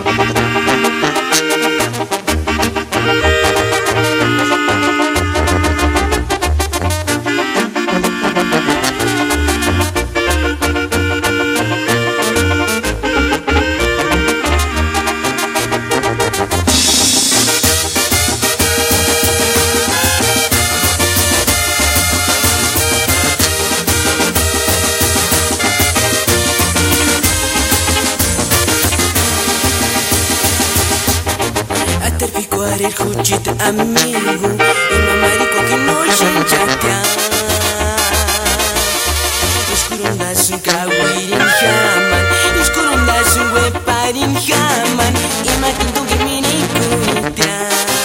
Kuchit amigo Imamarico que no chanchatea Iskurundas un kawirin jaman Iskurundas un weparin jaman Imakintu que mini kuitea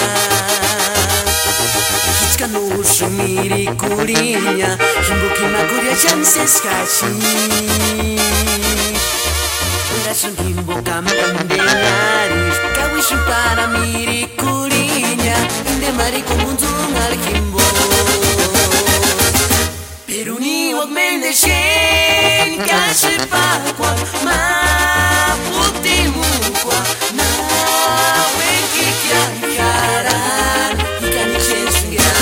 Hitskanusu miri kurinya Himbuki makuria chances kashi Undasun himbo kampung denaris Kawishu para miri kurinya Inde marico munzung al himbo Peruni wak mendeshen Kashi pakwa ma puti mukwa Na wenki kyan karan Ikani chensunga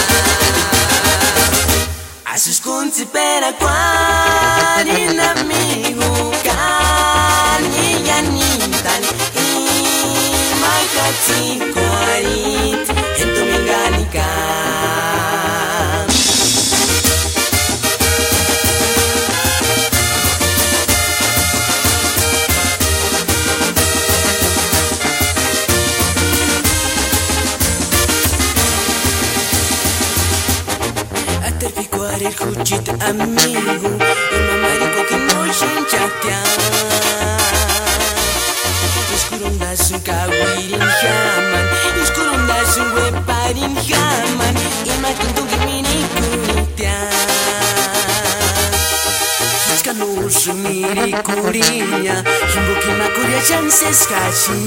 Asus kunti pera kwan Inamigo Kani yanitan Imakati kwarit Hento menganika Aterpicuare kuchit amigo Imamarico que no chanchatea Iskurundas un kawirin jaman Iskurundas un weparin jaman Imakintu que mini kuitea Hitskanusu miri kurinya Himbuki makuria chances kashi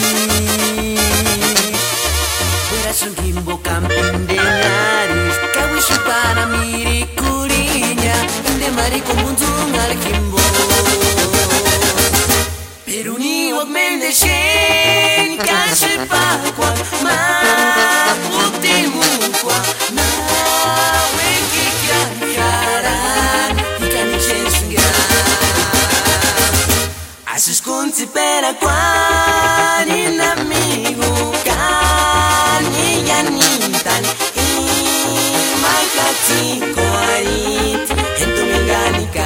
Corazón himbo camping de nariz Kawishu para miri kurinya Inde marico munzung al himbo Peruni wak mendeshen Kashi pakwa ma puti mukwa Na wenki kyan karan Ikani chensunga Asus kunti pera kwan Inamigo Kani yanitan Imakati kwarit Hento menganika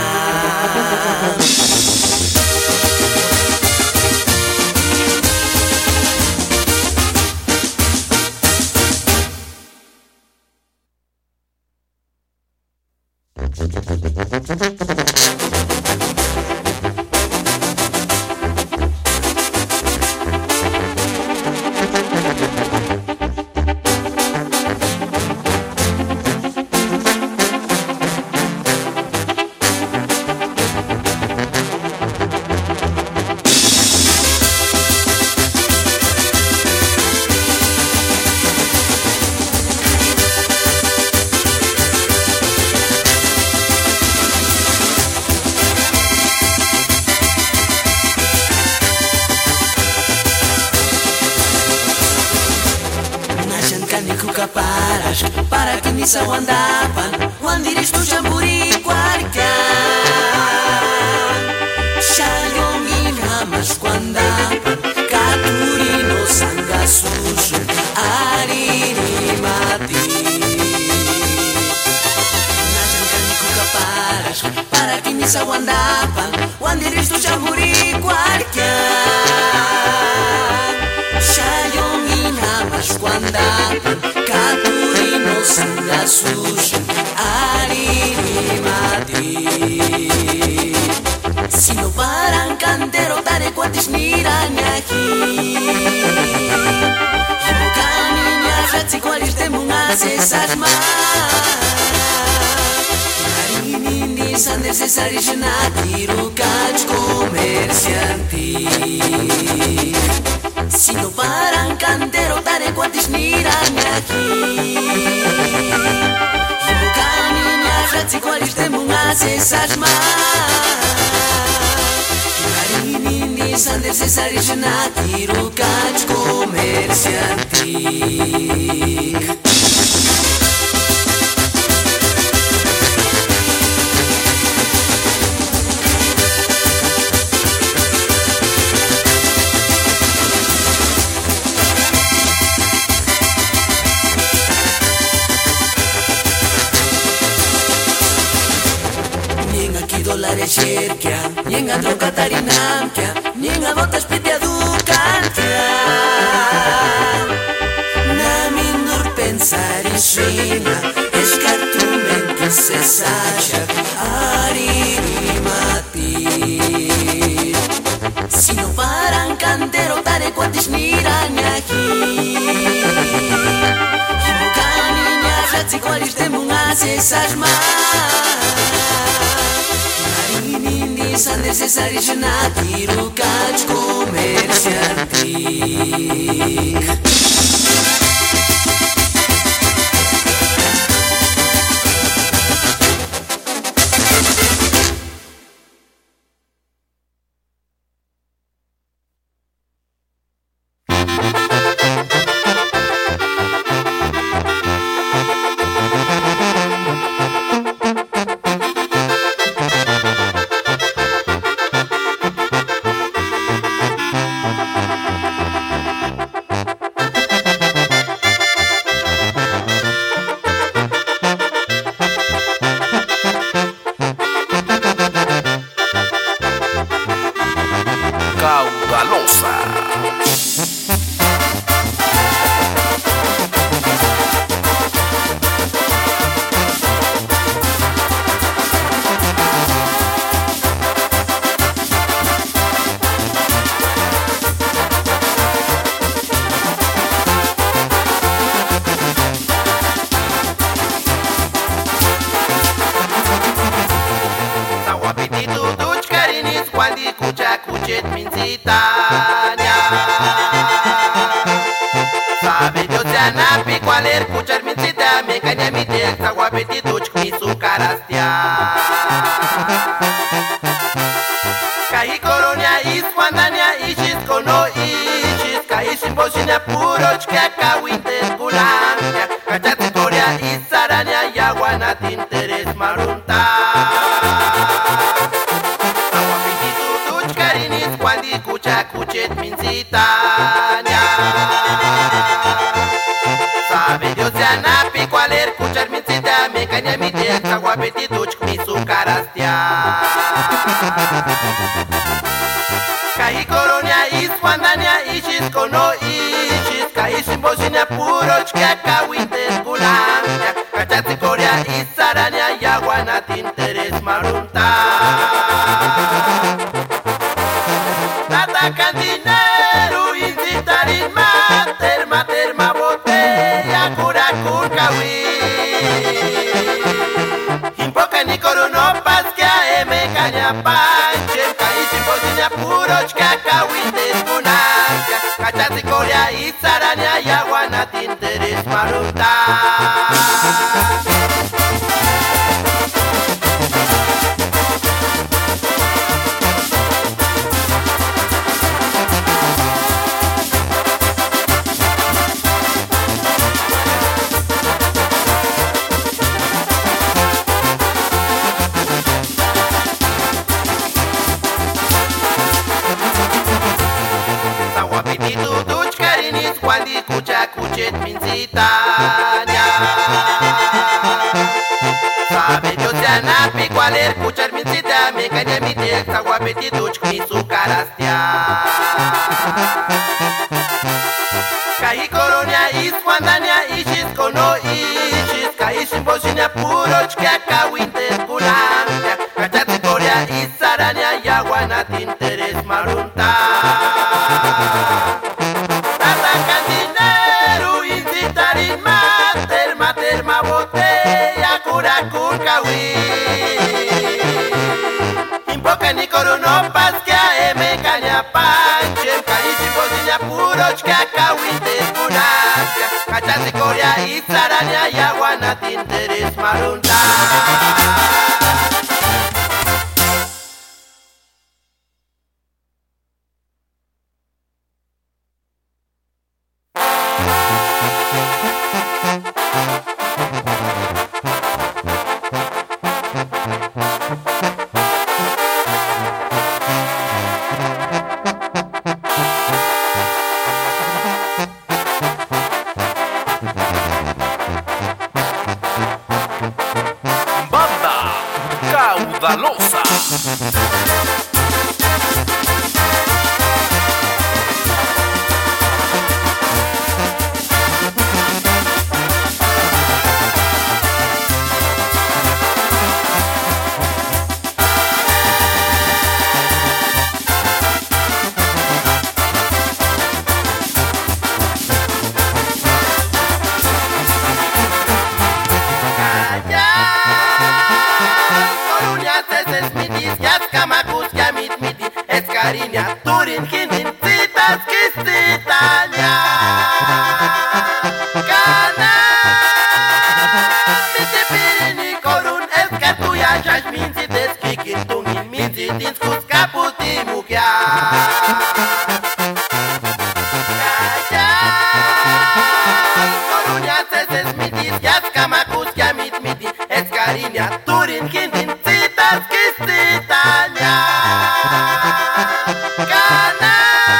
Para que ni sa wandapan Wandiris tu jamburi kwarka Shayongin hamas wandapan Katuri no sanga susu Ariri mati Najan kaniku kaparas Para que ni sa wandapan Wandiris tu jamburi kwarka Shayongin hamas wandapan Katuri no sanga susu Ariri mati Si no paran cantero tare cuantis niranyaki Himokani nyashatsi cualis temungas esas más Harini nisan necesarios natiru cach comercianti Si no paran cantero tare cuantis niranyaki Himokani nyashatsi cualis temungas esas más Harini Sander Cesari Genati, Rucats comerciantic. Dolare cerchia, nienga droga tarinamkia, nienga botas pitia dukantia. Namindur pensari swina, escartumenti se sacha, arimati. Si no paran cantero tare quantis niranyaki. Himokani nyajatsi qualis temungas esas Sander Cesari Genati, Rucats comerciantic. Caudalosa. Quando cuccia cuccet minzitania Sabe Deus se anapi qualer cucciar minzita me cania mi tek sa guapeti duc mi su carastia Kai coronia is quandania ishis kono ishis kai simboshina puro chka winter kulania Kachati korea isarania yaguana tinteres marunta Quando cuccia cuccet minzitania Sabe Deus se anapi qualer cucciar minzita me cania mi tek sa guapeti duc mi su carastia Kai coronia is quandania ishis kono ishis kai simboshina puro chka winter kulania Kachati korea isarania yaguana tinteres marunta Cantinero incitarin mater botella cura curcawi Impoca ni corono pasca me caña panche Caisi bociña puro chcaca wintes cunaca Cachati corea y sarania y aguana tinteres maruta Quando cuccia cuccet minzitania Sabe Deus se anapi qualer cucciar minzita me cania mi tek sa guapeti duc mi su carastia Kai coronia is quandania ishis kono ishis kai simboshina puro chka winter kulania Kachati korea isarania yaguana tinteres marunta Botella cura curcawi Impoca ni corono pasca me caña pa Caudalosa. Cariña, turin, kinin, citas, kistitanya. Kana, miti pirini korun, eskatuja, jaś minci, deskikin, tungin, minci, tinskus, kaputi, mukia. Kaja, korunia, ceses, mitis, jaska, makus, jamit, miti, eskarinia, turin, kinin, citas, kistitanya. Kana,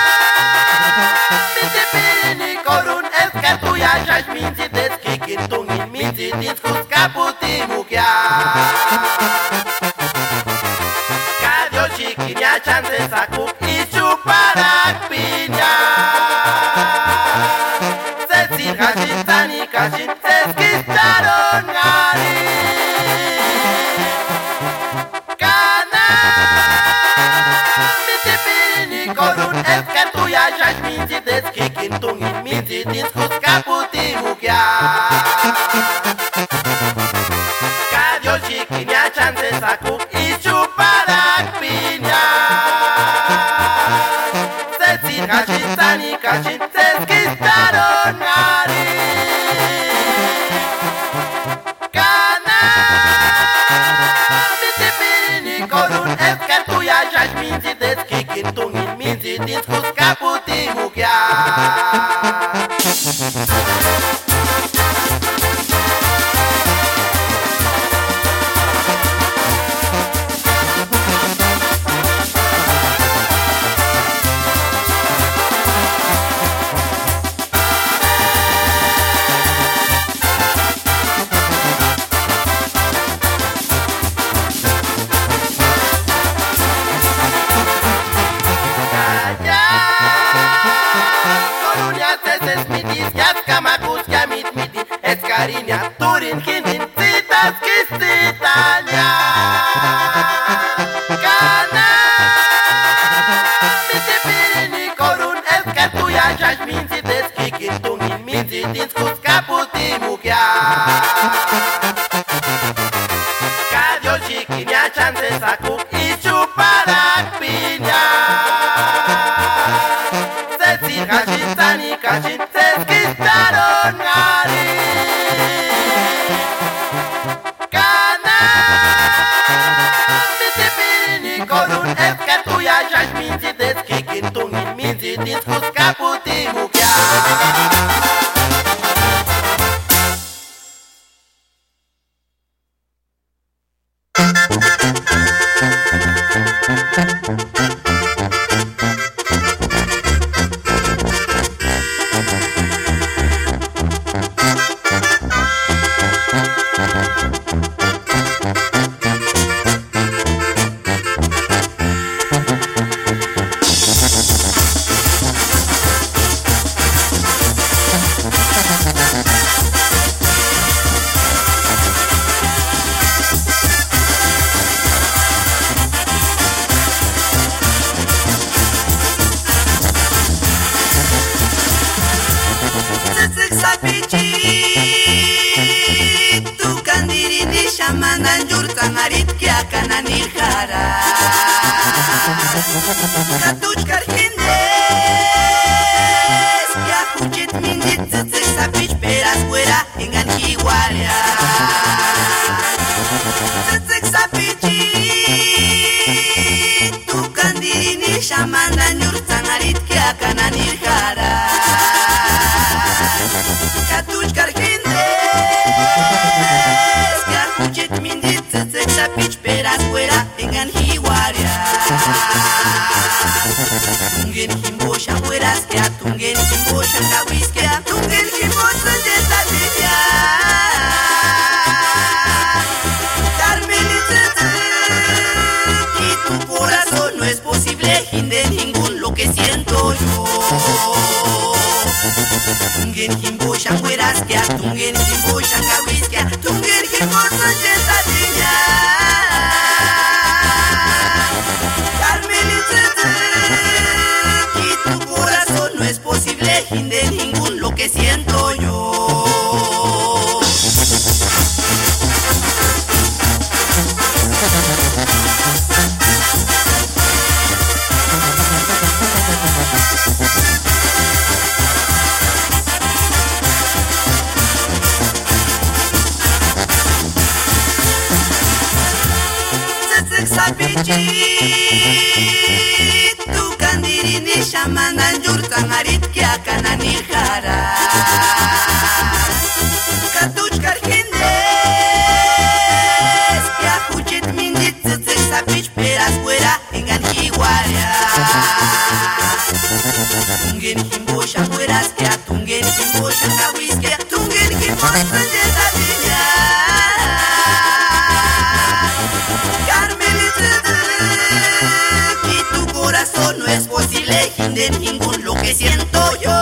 miti pirini korun, eskatuja, jaś minci, deskikin, tungin, minci, tinskus, kaputi, mukia. Kadio, chiquinia, chance, saku, y chuparak, piña. Sesir, hashit, sani, kashin, seskistaron, gari. Kana, miti pirini korun, eskatuja, jaś minci, deskikin, tungin, minci, tinskus, kaputi, mukia. Kadio, chiquinia, chance, saku, y chuparak, piña. Sesir, hashit, sani, kashin, seskistaron, gari. Kana, miti pirini korun, eskatuja, jaś minci, deskikin, tungin, minci, tinskus, kaputi, mukia. Cariña, turin, kinin, citas, kistitanya. Kana, miti pirini korun, eskatuja, jaś minci, deskikin, tungin, minci, tinskus, kaputi, mukia. Kadio, chiquinia, chance, saku, y chuparak, piña. Sesir, hashit, sani, kashin, seskistaron, gari. Kana, miti pirini korun, eskatuja, jaś minci, deskikin, tungin, minci, tinskus, kaputi, mukia. Mandan jurtan arit kia kanan iljara Katuchkar hindes Kia kuchit mindit tzitzik sapich peras fuera engan igualia Tzitzik sapichit Tu kandirini shamandan jurtan arit kia kanan iljara Katuchkar hindes Kuchit mindit, tzitzik, sapich, peras fuera engan hiwaria. Tungen himbosha fueras que a tungen himbosha kawiskia, tungen himbosha de tadilla. Y tu corazón no es posible de ningún lo que siento yo. Tungen himbosha fueras que a tungen himbosha kawiskia, tungen himbosha de tadilla. Y tu corazón no es posible de ningún lo que siento yo. Tu kandirini shamanan yurtan arit kya kanani jara. Katuchkar hindes kya kuchit mindit tzitzek sapich peras fuera engan hiwaria. Tungen himbosha fueras kya tungen himbosha kawiskia, tungen himbosha yetadilla. No es posible de ningún lo que siento yo.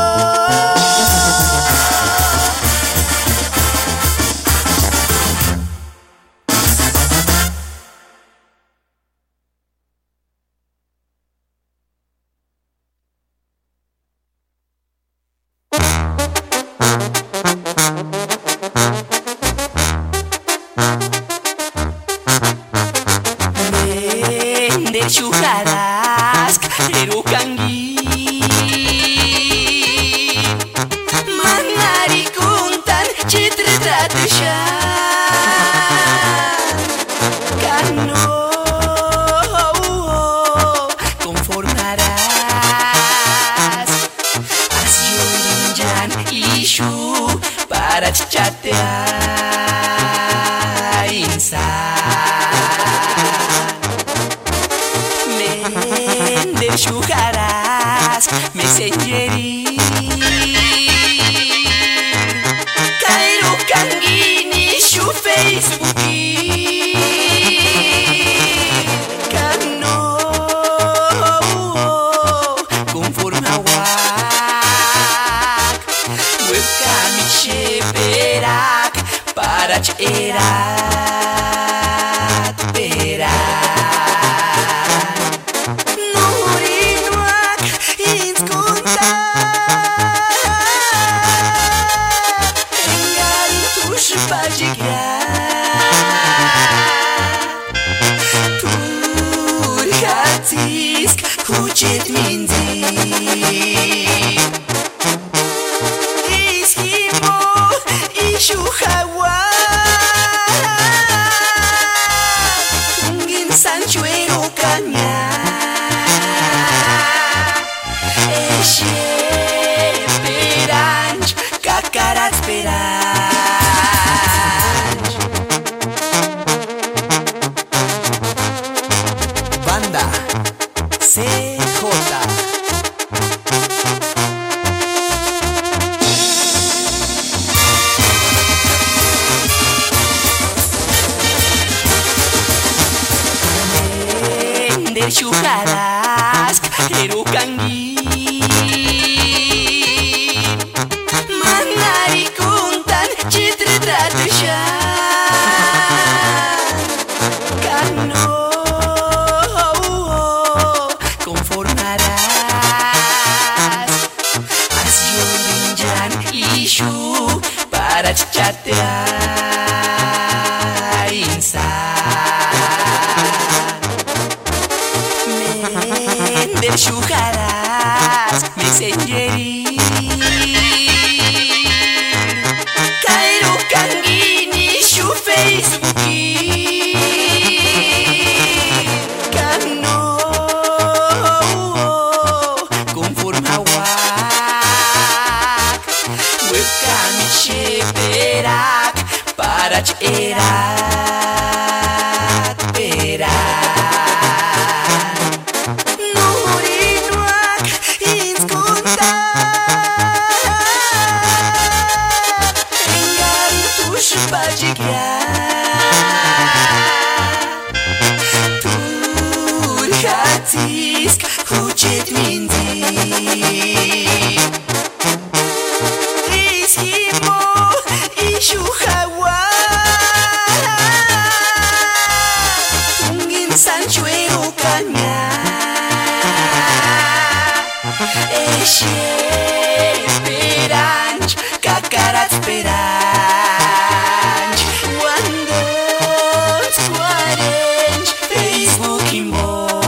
Banda CJ. Shukaras Erukangi Manari kuntan Chitretratusha Kano conformarás Asyon dinjan ishu para chatear Mender shukaras messengeri Kairu kangini shu Facebooki Kano conformawak Webcam sheperak para cherat Francisco Huchet Minzi Ishimo Ishuhawa Tungin Sanchuero Kanya Eshe Esperanch Kakarat Esperanch Wandos Quarench Facebook Imbo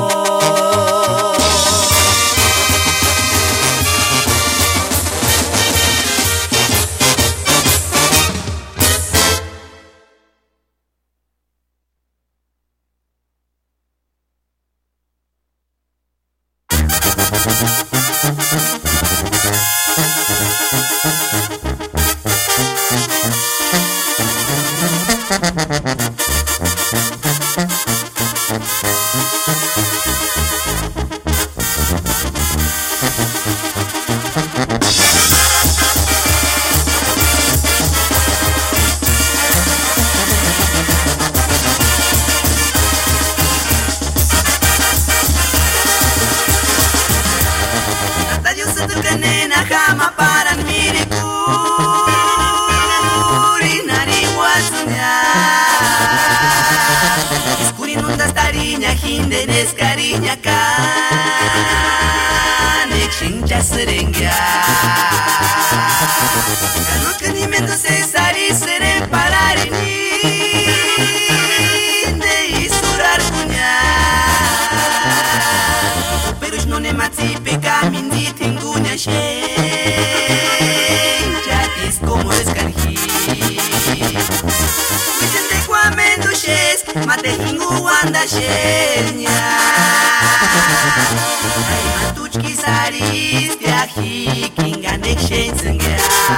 Hindenes cariña cane chincha serengya Kano kanimento se sari sere parare ni de isurar kunya Pero no ne mati peka mindi tingunya she Jatis como escarji Witende kwa mendo shes mate hingu wanda shenya Ai matuchki saris diahi kinganek shenzengya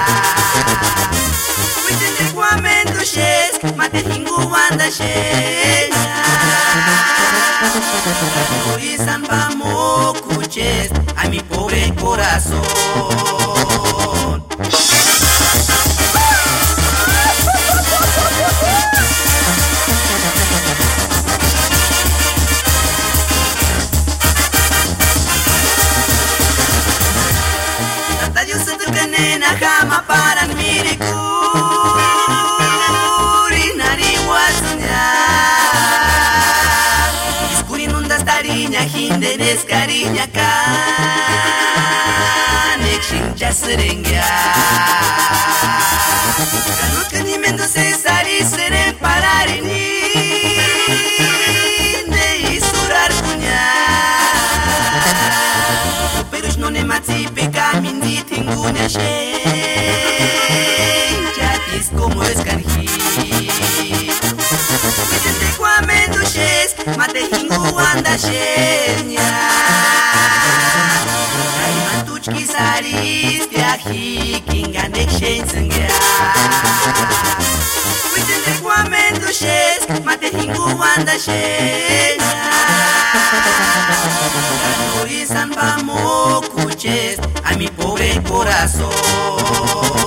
Witende kwa mendo shes mate hingu wanda shenya Oisan vamos cuches a mi pobre corazón Jama paran mirikuri nari wasunya Diskuri nunda starinya hindenes cariña kanek shincha serengya Kano kanimendo se sari seren parare ni de isurar kunya Pero no ne mati peka mindi tingunya she Jatis como escarji Witende kwa mendo shes mate hingu wanda shenya Ai matuchki saris diahi kinganek shenzengya Witende kwa mendo shes mate hingu wanda shenya Oisan vamos cuches a mi pobre corazón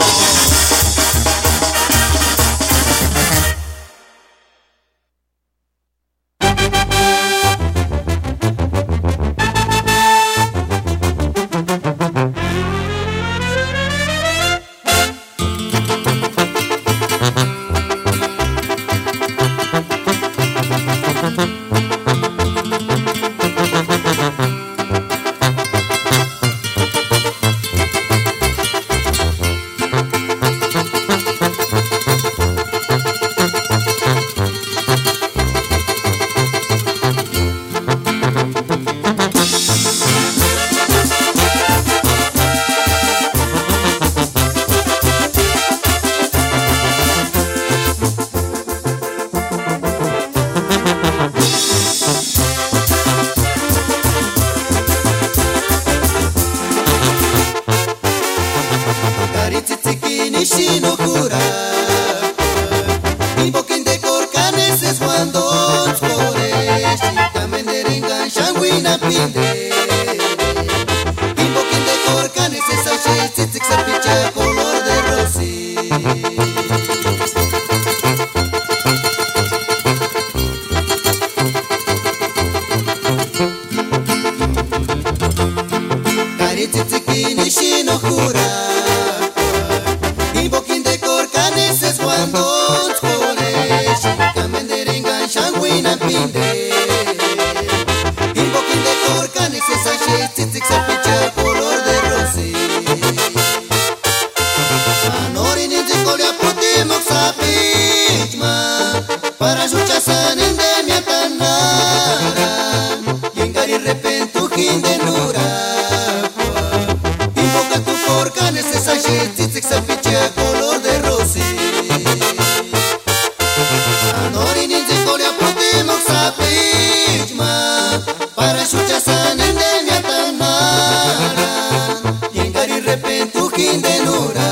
para shucha sanende miatanara Yengari repentu kindenura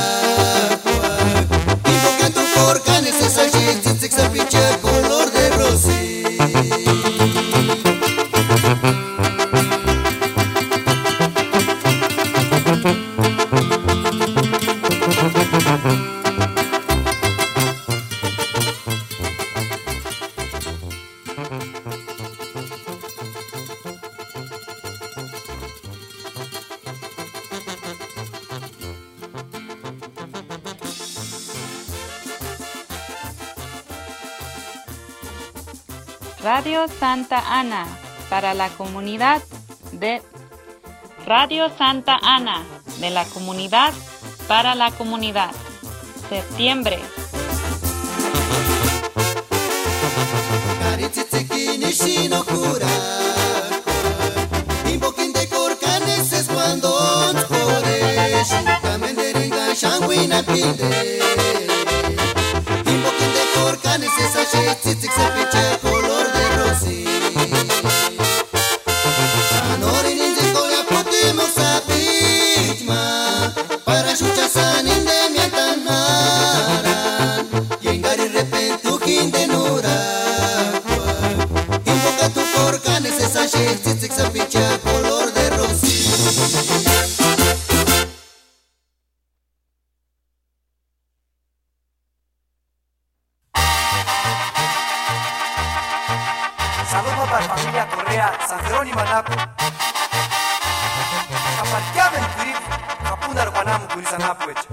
Invoca tu porca necesar și țițic să pice color de rosi Radio Santa Ana para la comunidad de Radio Santa Ana de la comunidad para la comunidad. Septiembre. Carițițechini și nocura Invoquin de corcaneses cuando onskorești Camenderinga șanguina pilde Invoquin de corcaneses așa țițic să pice color de rosi Sanori ninje colia potimo sapitma Para shucha saninde miatanaran Yengari repentu kindenura Invoca tu porca necesar și țițic să pice color de rosi Saludos para familia Correa, San Jerónimo Anapu. Kapatiame mkurip, kapunda rupanamu kurisa napu eche.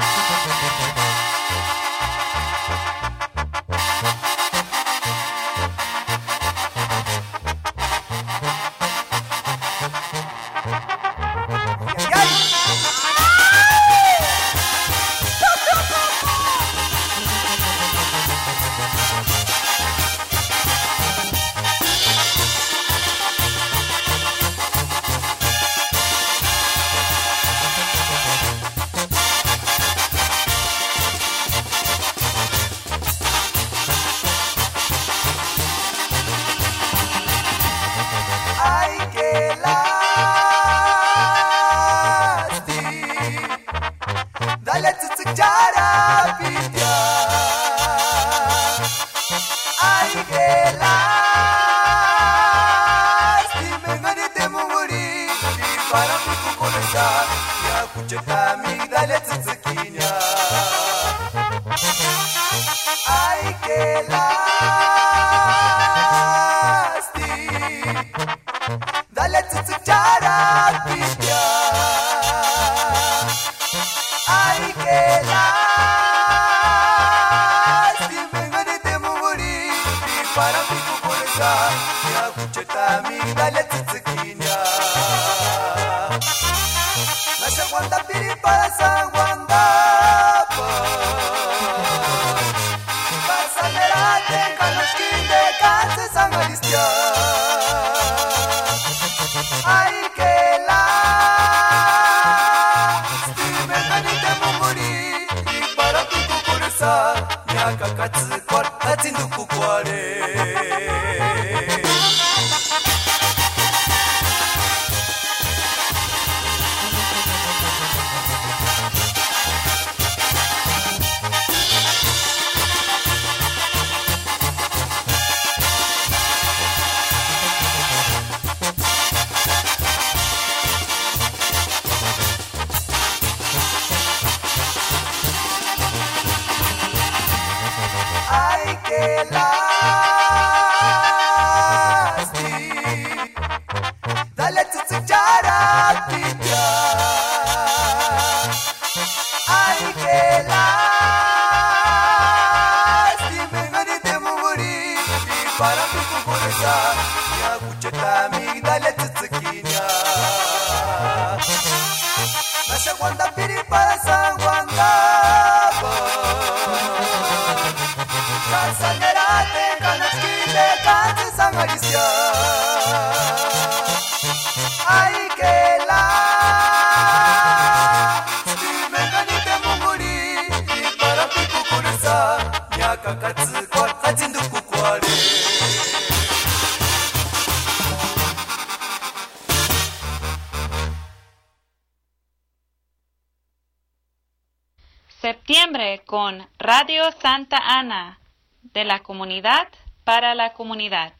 Septiembre con Radio Santa Ana, de la comunidad para la comunidad.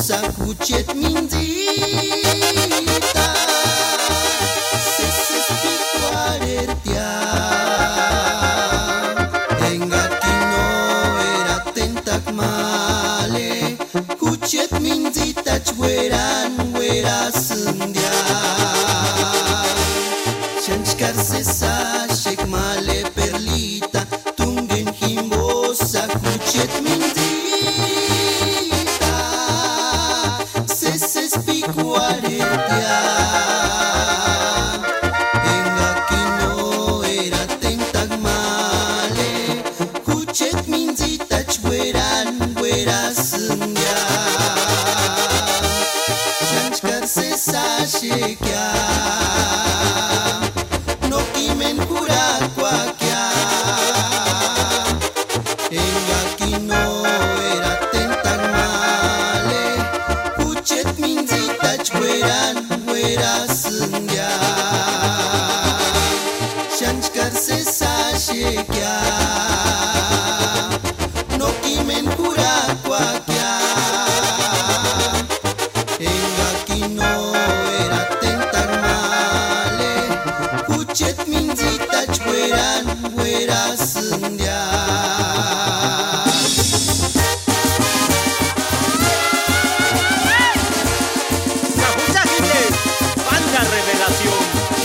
kimbosa kuchet minzita sesespi cuarertia enga kino era tentak male kuchet minzita chweran wera sundia chanchkar sesa shek male perlita tungen kimbosa kuchet minzita sesespi cuarertia enga kino era tentak male kuchet minzita chweran wera sundia chanchkar sesa shekya no kimen kurat kwakya enga kino era tentak male kuchet minzita chweran wera sundia chanchkar sesa shekya no kimen kurat kwakya enga kino era tentak male kuchet minzita chweran wera sundia Cajucha Jiménez, Banda Revelación.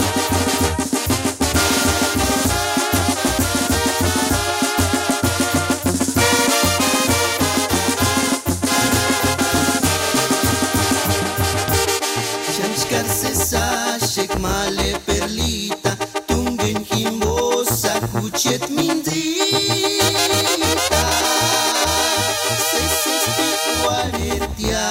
chanchkar sesa shek male perlita tungen kimbosa kuchet minzita sesespi cuarertia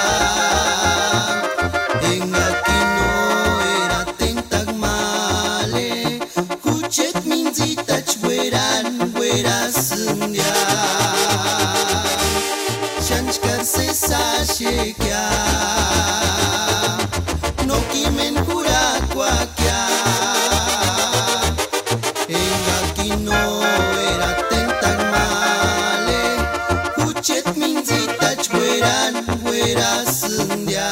enga kino era tentak male kuchet minzita chweran wera sundia chanchkar sesa shekya no kimen kurat kwakya enga kino era tentak male kuchet minzita chweran wera sundia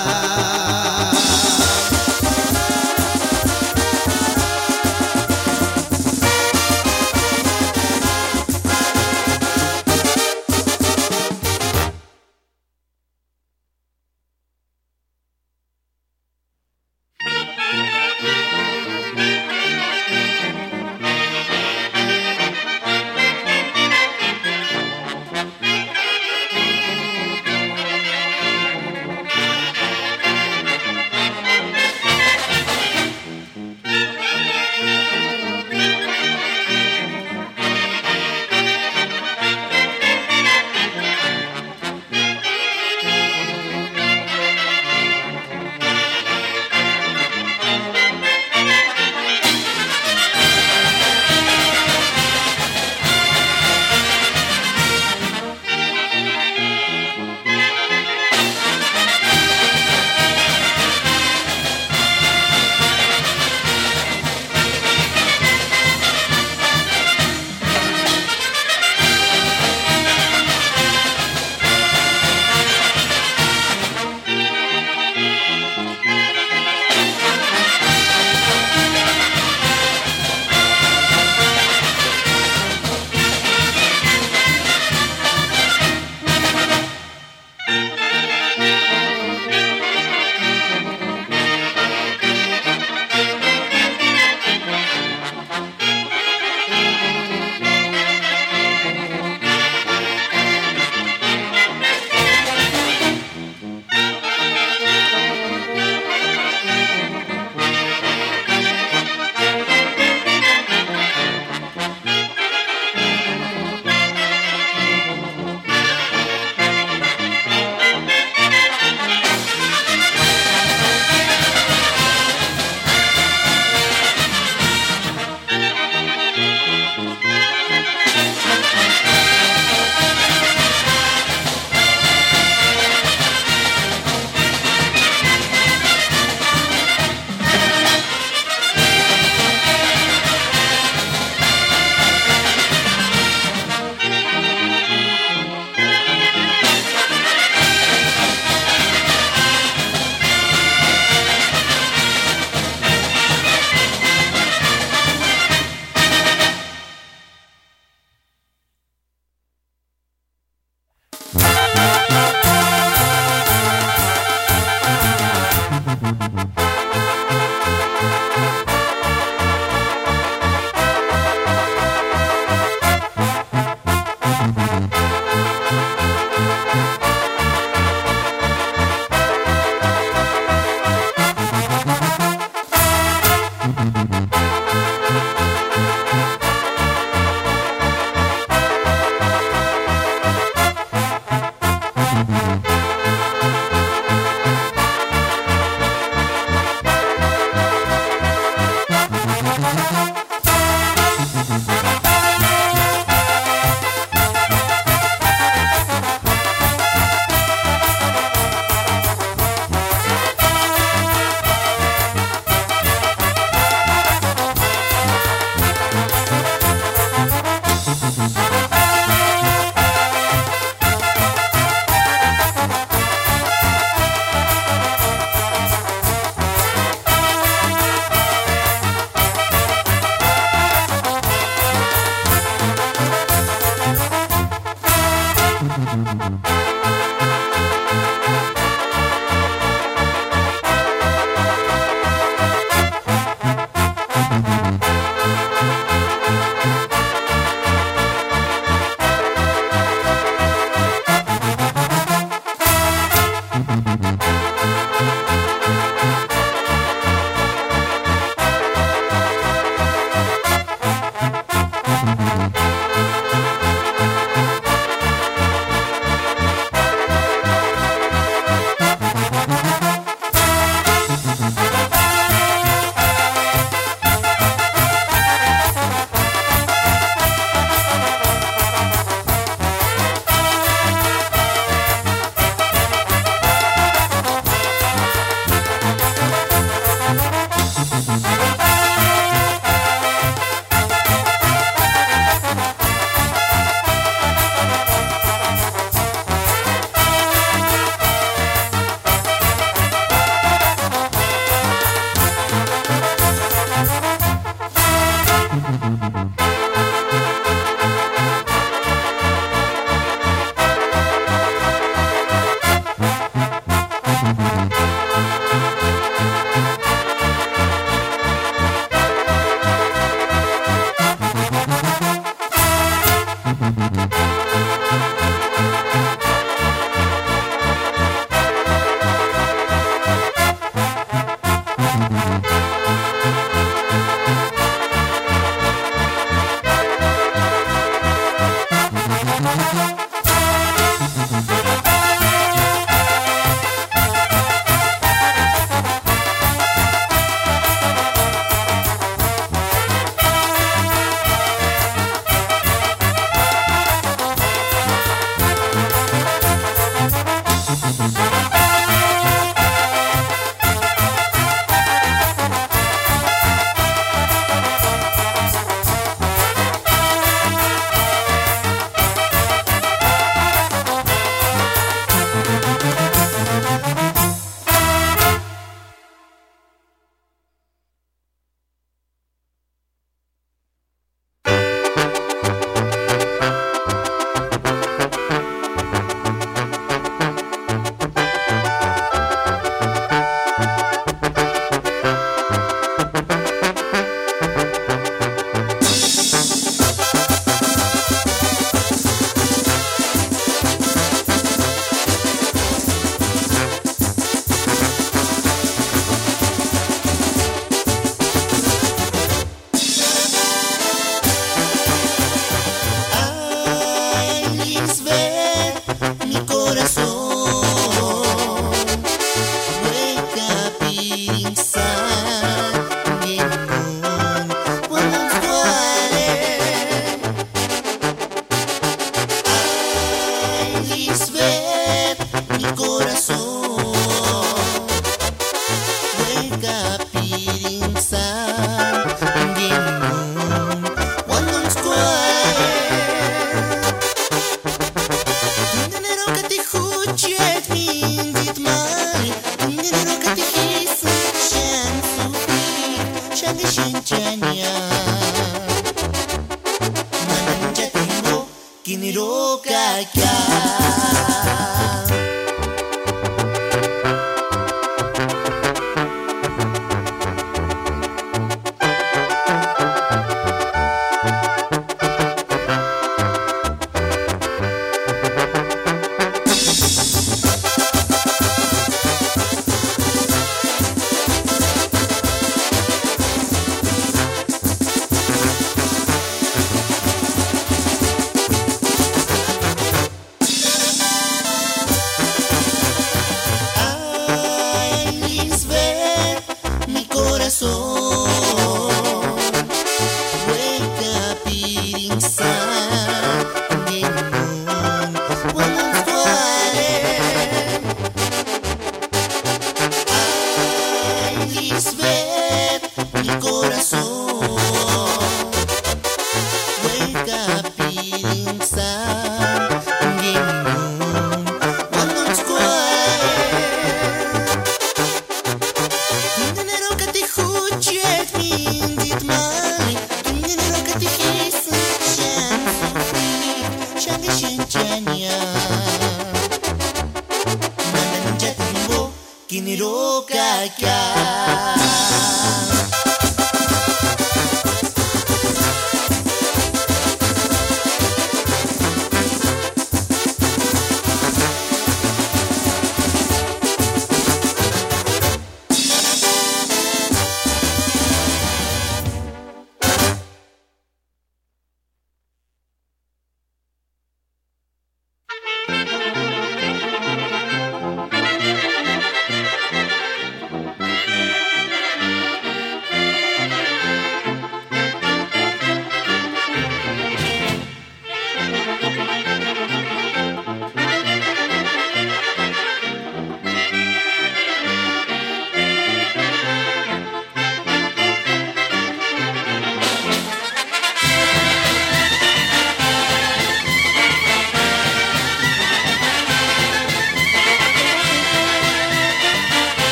Kiniroka kya.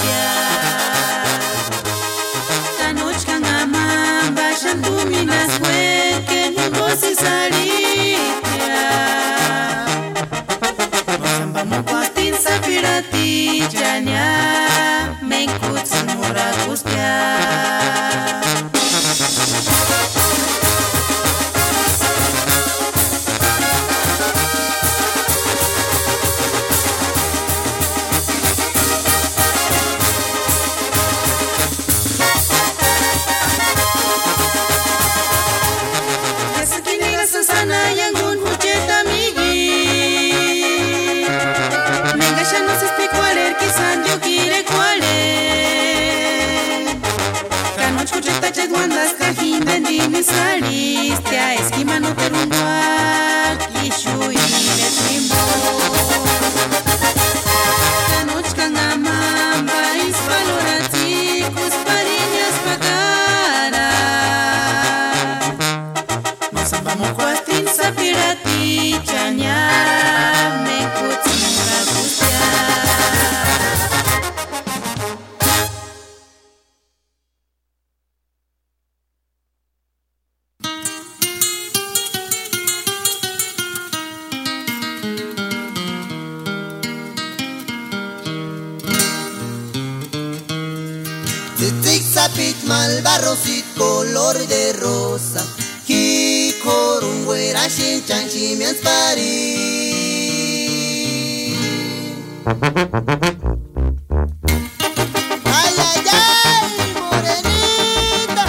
Minas Kurini Salistia, Esquimano Perundua, Kishui, Letrimbo. Kanochka Namamba, Ispaloraticus, Pariñas Pagara. Nos ambamos cuatrin sapirati, Chanya, Mekutzimura Gustia. Sapit malbarrosit color de rosa, hi corunguera shin chanchi mians pari. Ay ay ay, morenita.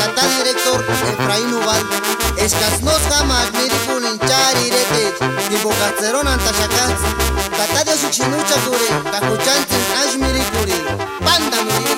Efraín Ubal, escas nos jamás miricul en chari rete, tipo Kacerona Tashakats, Katadio Suchinucha Kuri, Kakuchantin Ashmiri Kuri, Panda Miri.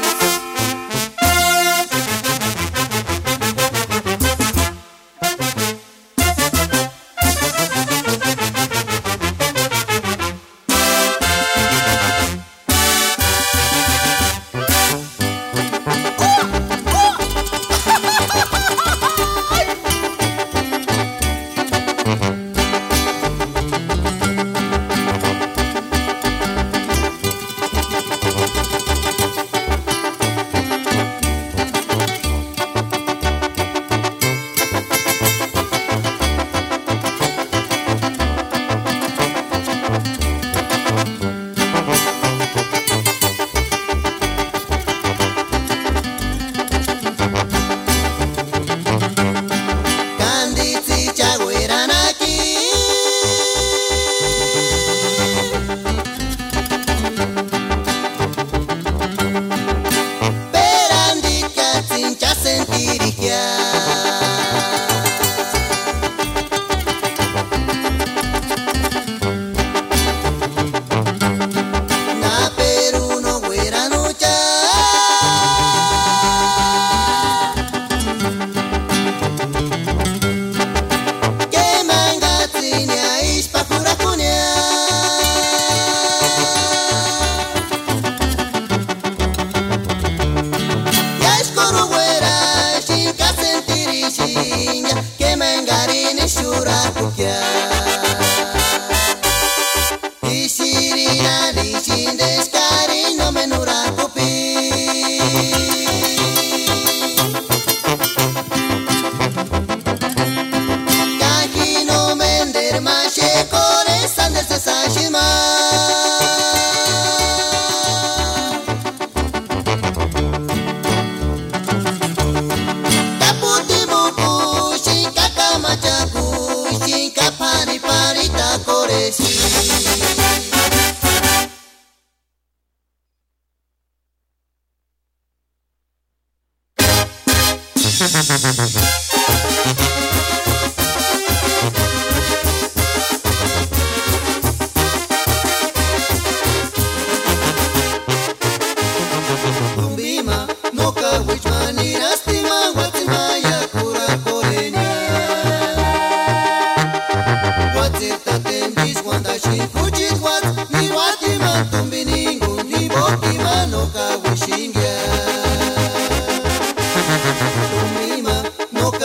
No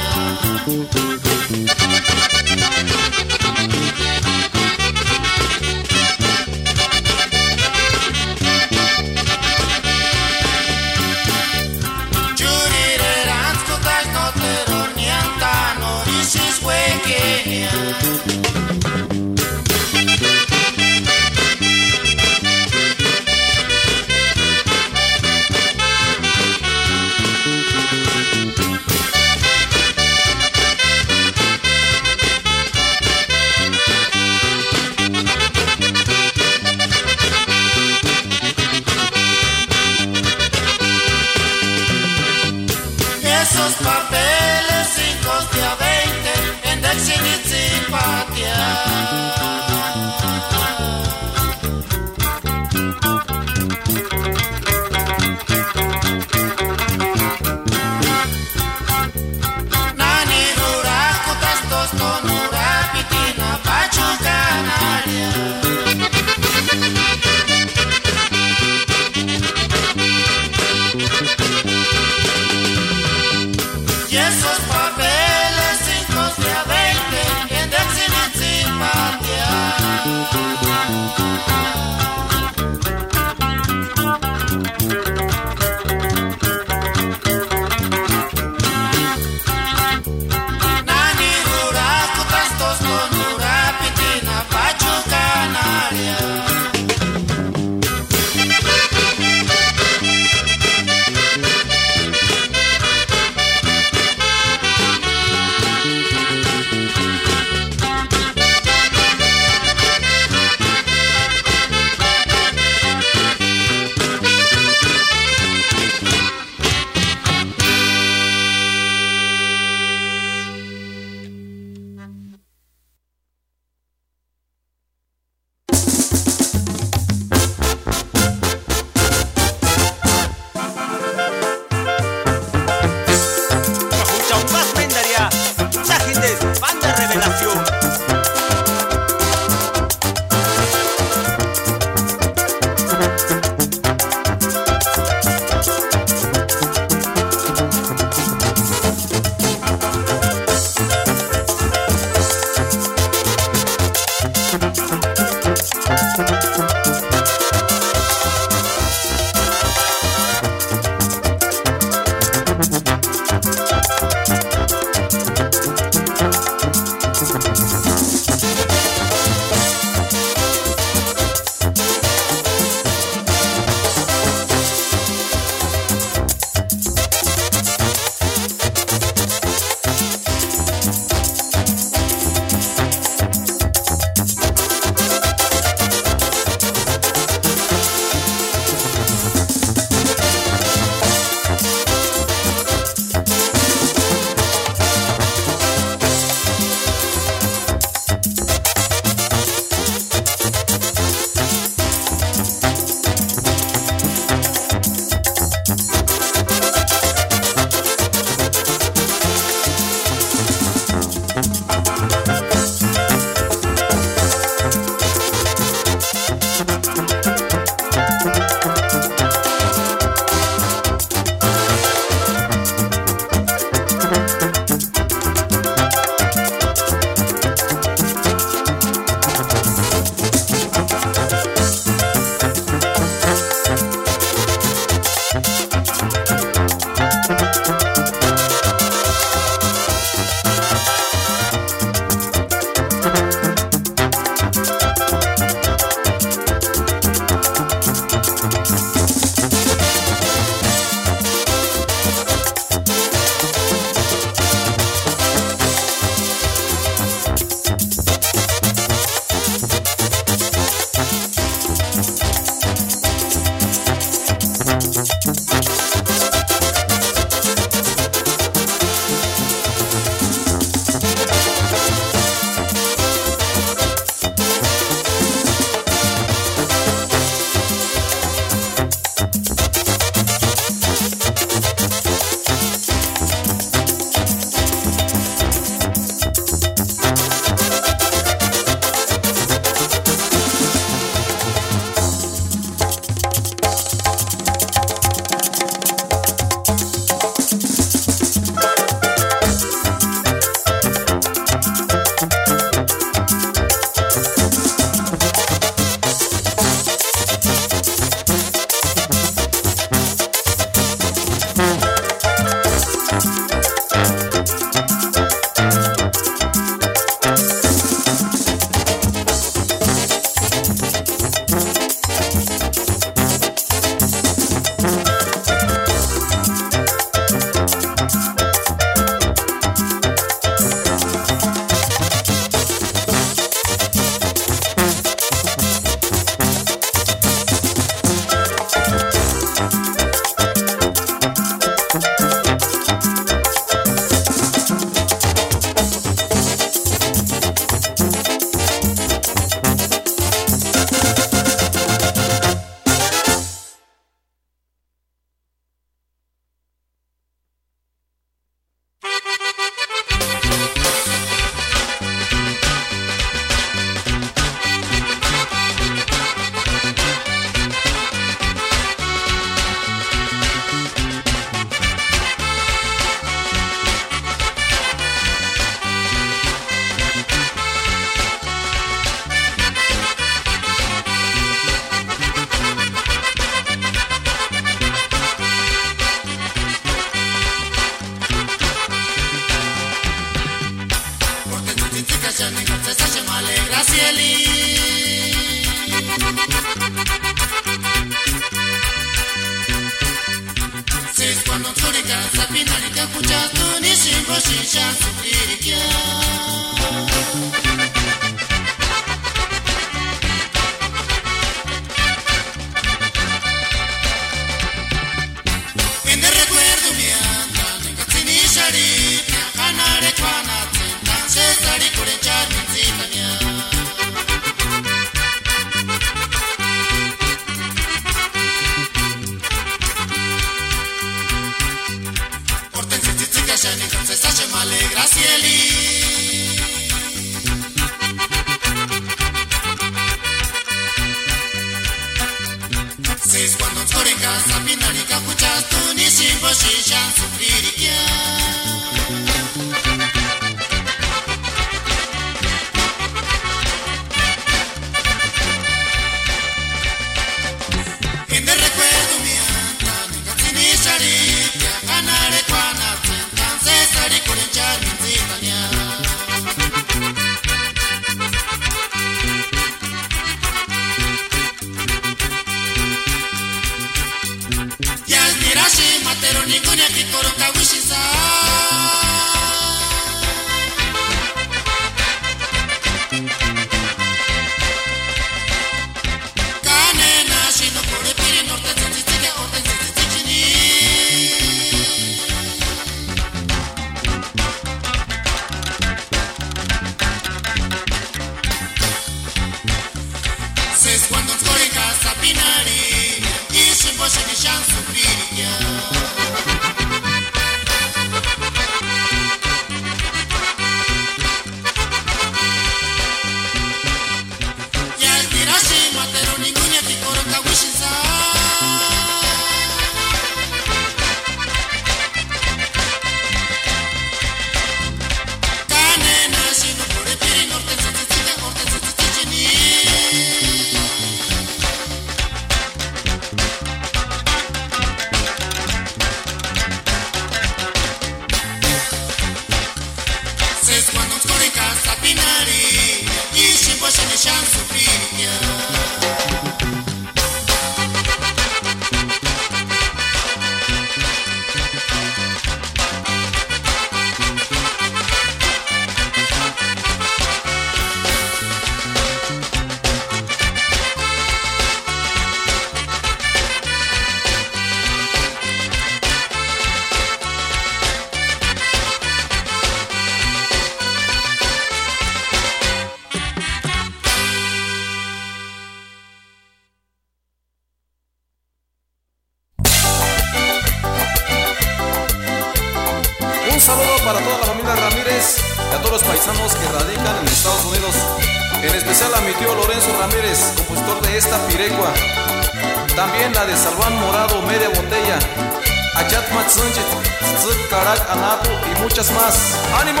Un saludo para toda la familia Ramírez y a todos los paisanos que radican en Estados Unidos. En especial a mi tío Lorenzo Ramírez, compositor de esta pirecua. También la de Salván Morado, Media Botella, Ayat Matsunjit, Tzuk Karak Anapu y muchas más. ¡Ánimo!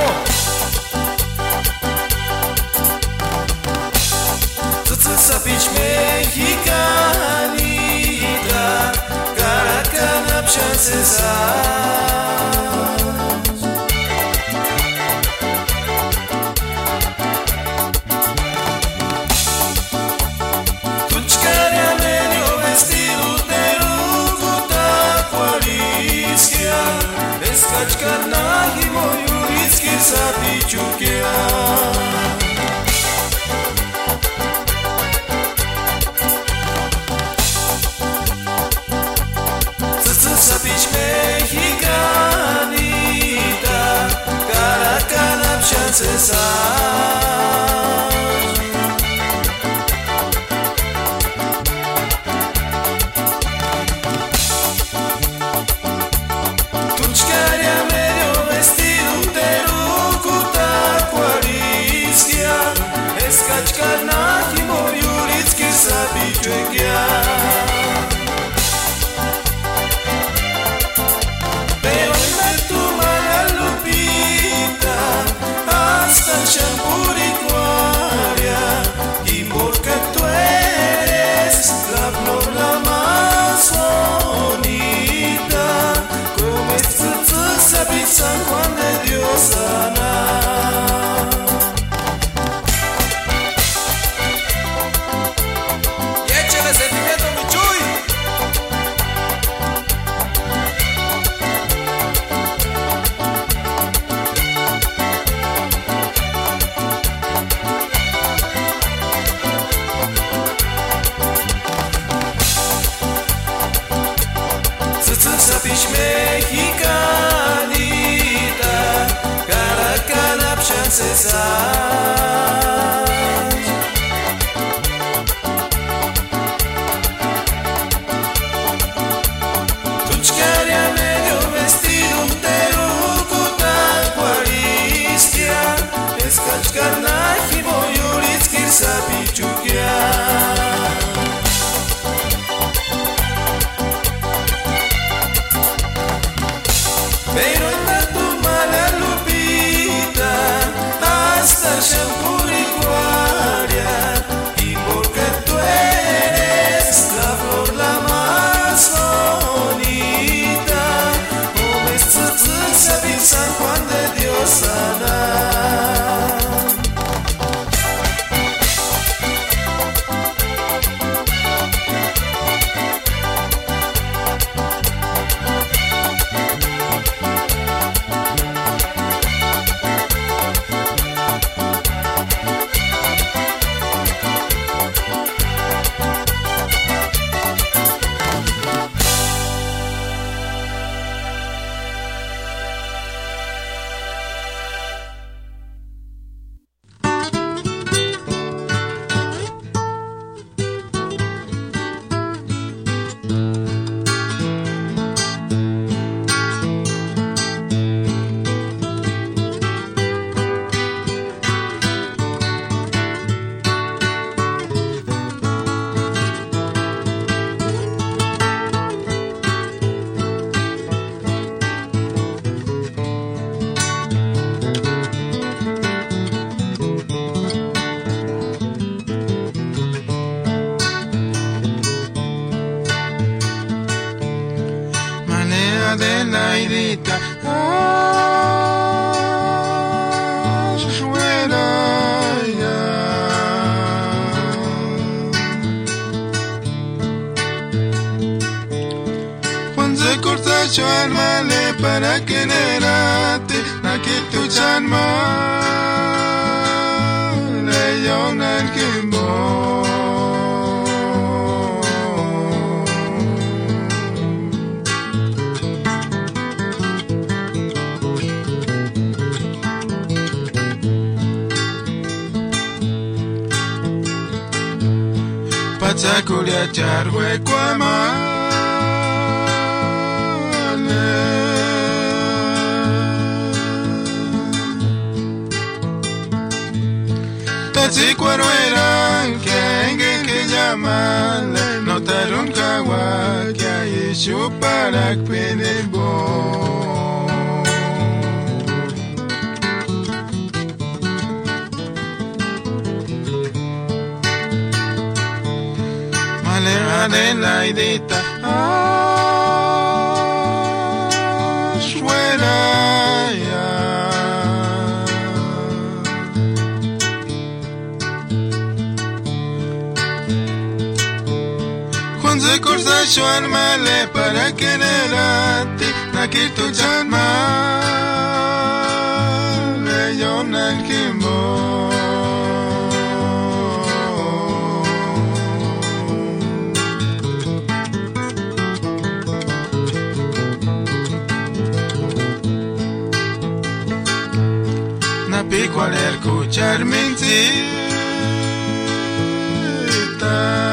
Sapich mexicanita, Caracana Pchancesa. Skачкарна и мою рицки запичукя. Запич мехиканита, Каракана пшансеса. Skачкарна и мою рицки запичукя. Champuricuaria, y porque tú eres la flor la más bonita, como este sabe San Juan de Dios Ana. Y échale sentimiento, mi Chuy. Sapich mexicanita, Caracana pshancesa. Tuchcaria medio vestido de rucuta cuaristia, Skachkarna y moju ricki sapichukya. Pero en tu mala lupita hasta Laidita. Yo armale para que nerate na que tu chanma le yonan kimbo pachakulia charwe kwama si cuaruera que engue que llamarle notaron kawa que hay para penebo male de la idita Corsa Joan male para que nerate na que tu chanma le yonan kimbo na pico al escuchar mentita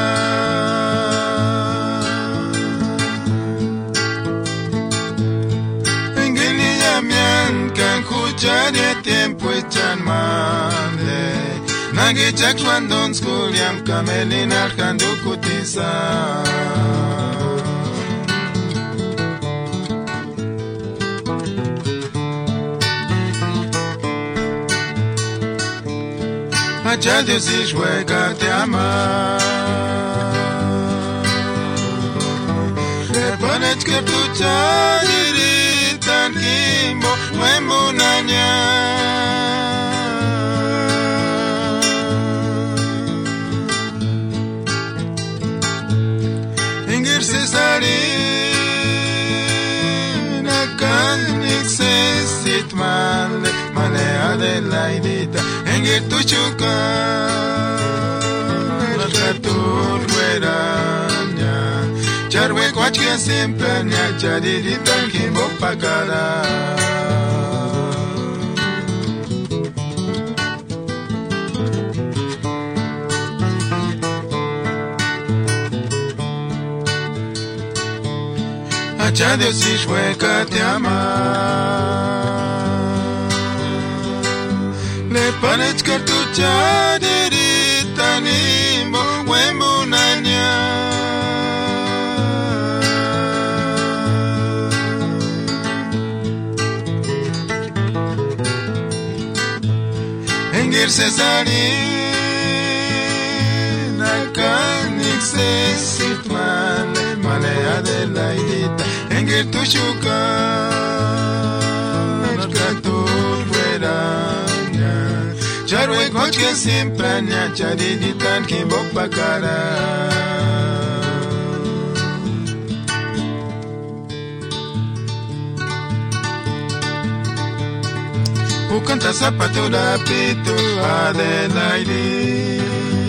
ya de tiempo echan male nagi chak swandon skuliam kamelin arkandu kutisa Acha Dios si juega te ama le pones que tu charitan kimbo Munanya Ingir sesari Nakan exesit male Male Adelaidita Ingir tuchuka Nakatur hueranya Charwe kwachia siempre Nya charirita Kimbo pakara Acha Dios si juega te ama le pones cartucha dirita nimbo huembunanya Engir cesari nakanik sesit male Adelaidita Engir tu shuka Nakatur veranya Charwe kochke simpranya Chariditan kimbo pakara Ukanta zapato da pito Adelaidita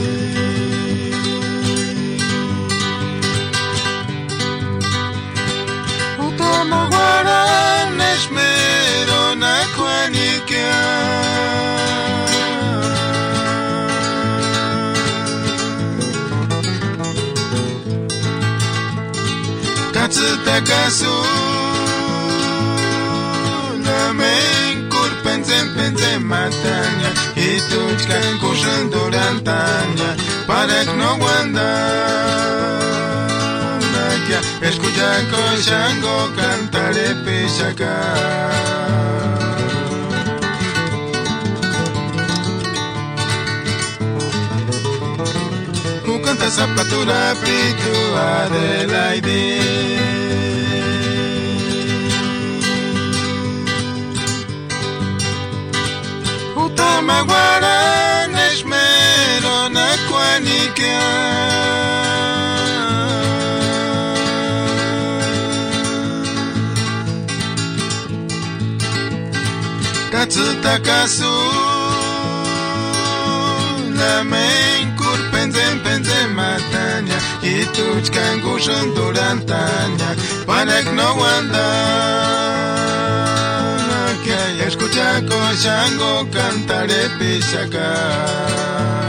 Maguaran esmero na kwanikia Katsuta kasu La men kurpen zempen matanya Ituchkan kushan durantanya Parek no wanda Escucha Koshango cantaré pishaka Canta zapatura pitu Adelaide Tamaguara Neshmero Nakwanikia Katsutakasu Lamen Kurpenzen Penzen Matanya Ituchkan Gushan Durantanya Panak no wanda Que escucha Koshango Cantaré Pichaka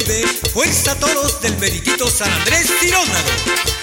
19, Fuerza Toros del Meritito San Andrés Cirónaro.